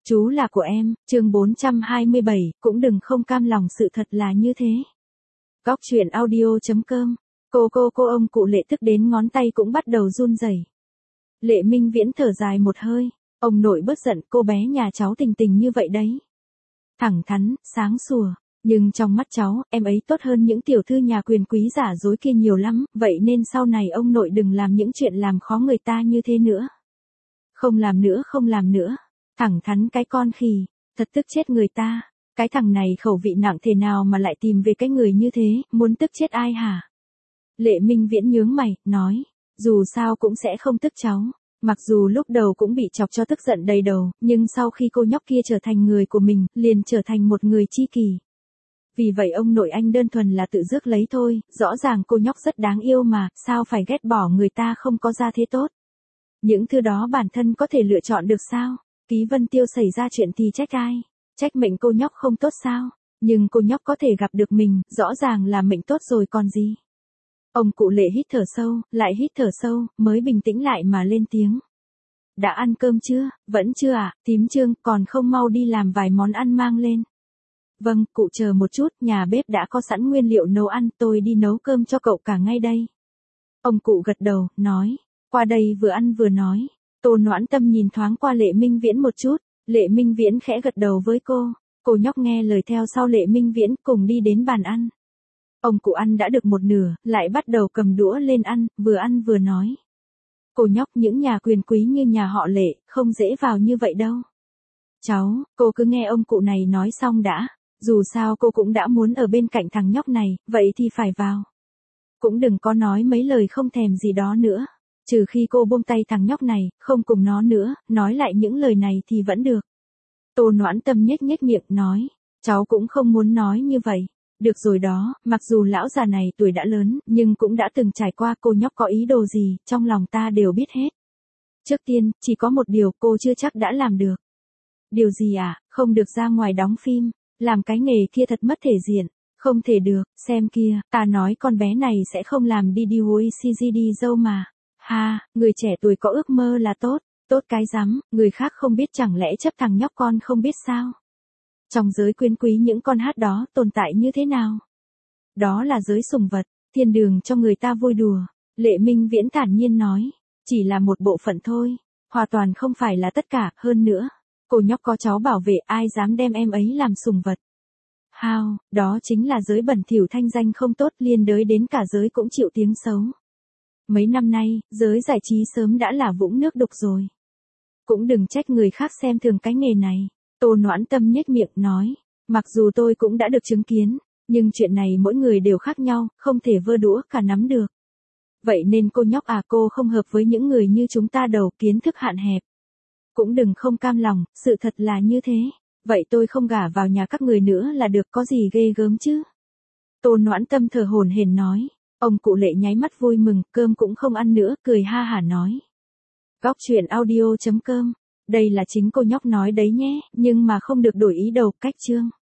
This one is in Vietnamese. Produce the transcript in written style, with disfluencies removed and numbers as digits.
Chú là của em, chương 427, cũng đừng không cam lòng sự thật là như thế. Góc chuyện audio.com. Cô ông cụ Lệ tức đến ngón tay cũng bắt đầu run rẩy. Lệ Minh Viễn thở dài một hơi, ông nội bớt giận, cô bé nhà cháu tình tình như vậy đấy. Thẳng thắn, sáng sủa, nhưng trong mắt cháu, em ấy tốt hơn những tiểu thư nhà quyền quý giả dối kia nhiều lắm, vậy nên sau này ông nội đừng làm những chuyện làm khó người ta như thế nữa. Không làm nữa. Thẳng thắn cái con khỉ, thật tức chết người ta. Cái thằng này khẩu vị nặng thế nào mà lại tìm về cái người như thế, muốn tức chết ai hả? Lệ Minh Viễn nhướng mày, nói, dù sao cũng sẽ không tức cháu. Mặc dù lúc đầu cũng bị chọc cho tức giận đầy đầu, nhưng sau khi cô nhóc kia trở thành người của mình, liền trở thành một người tri kỷ. Vì vậy ông nội anh đơn thuần là tự rước lấy thôi, rõ ràng cô nhóc rất đáng yêu mà, sao phải ghét bỏ người ta không có gia thế tốt. Những thứ đó bản thân có thể lựa chọn được sao? Ký Vân Tiêu xảy ra chuyện thì trách ai? Trách mệnh cô nhóc không tốt sao? Nhưng cô nhóc có thể gặp được mình, rõ ràng là mệnh tốt rồi còn gì? Ông cụ Lệ hít thở sâu, lại hít thở sâu, mới bình tĩnh lại mà lên tiếng. Đã ăn cơm chưa? Vẫn chưa ạ, Tím Trương, còn không mau đi làm vài món ăn mang lên. Vâng, cụ chờ một chút, nhà bếp đã có sẵn nguyên liệu nấu ăn, tôi đi nấu cơm cho cậu cả ngay đây. Ông cụ gật đầu, nói, qua đây vừa ăn vừa nói. Tô Noãn Tâm nhìn thoáng qua Lệ Minh Viễn một chút, Lệ Minh Viễn khẽ gật đầu với cô nhóc nghe lời theo sau Lệ Minh Viễn cùng đi đến bàn ăn. Ông cụ ăn đã được một nửa, lại bắt đầu cầm đũa lên ăn vừa nói. Cô nhóc những nhà quyền quý như nhà họ Lệ, không dễ vào như vậy đâu. Cháu, cô cứ nghe ông cụ này nói xong đã, dù sao cô cũng đã muốn ở bên cạnh thằng nhóc này, vậy thì phải vào. Cũng đừng có nói mấy lời không thèm gì đó nữa. Trừ khi cô buông tay thằng nhóc này, không cùng nó nữa, nói lại những lời này thì vẫn được. Tô Noãn Tâm nhếch miệng nói, cháu cũng không muốn nói như vậy. Được rồi đó, mặc dù lão già này tuổi đã lớn, nhưng cũng đã từng trải qua, cô nhóc có ý đồ gì, trong lòng ta đều biết hết. Trước tiên, chỉ có một điều cô chưa chắc đã làm được. Điều gì à? Không được ra ngoài đóng phim, làm cái nghề kia thật mất thể diện. Không thể được, xem kia, ta nói con bé này sẽ không làm đi CGD dâu mà. Ha, người trẻ tuổi có ước mơ là tốt, tốt cái rắm, người khác không biết chẳng lẽ chấp thằng nhóc con không biết sao. Trong giới quyền quý những con hát đó tồn tại như thế nào? Đó là giới sùng vật, thiên đường cho người ta vui đùa. Lệ Minh Viễn thản nhiên nói, chỉ là một bộ phận thôi, hoàn toàn không phải là tất cả, hơn nữa. Cô nhóc có cháu bảo vệ, ai dám đem em ấy làm sùng vật. Hao, đó chính là giới bẩn thỉu, thanh danh không tốt, liên đới đến cả giới cũng chịu tiếng xấu. Mấy năm nay, giới giải trí sớm đã là vũng nước đục rồi. Cũng đừng trách người khác xem thường cái nghề này. Tô Noãn Tâm nhếch miệng nói, mặc dù tôi cũng đã được chứng kiến, nhưng chuyện này mỗi người đều khác nhau, không thể vơ đũa cả nắm được. Vậy nên cô nhóc à, cô không hợp với những người như chúng ta đầu kiến thức hạn hẹp. Cũng đừng không cam lòng, sự thật là như thế. Vậy tôi không gả vào nhà các người nữa là được, có gì ghê gớm chứ? Tô Noãn Tâm thở hổn hển nói. Ông cụ Lệ nháy mắt vui mừng, cơm cũng không ăn nữa, cười ha hả nói. Góc chuyện audio.com. Đây là chính cô nhóc nói đấy nhé, nhưng mà không được đổi ý đầu, cách chương.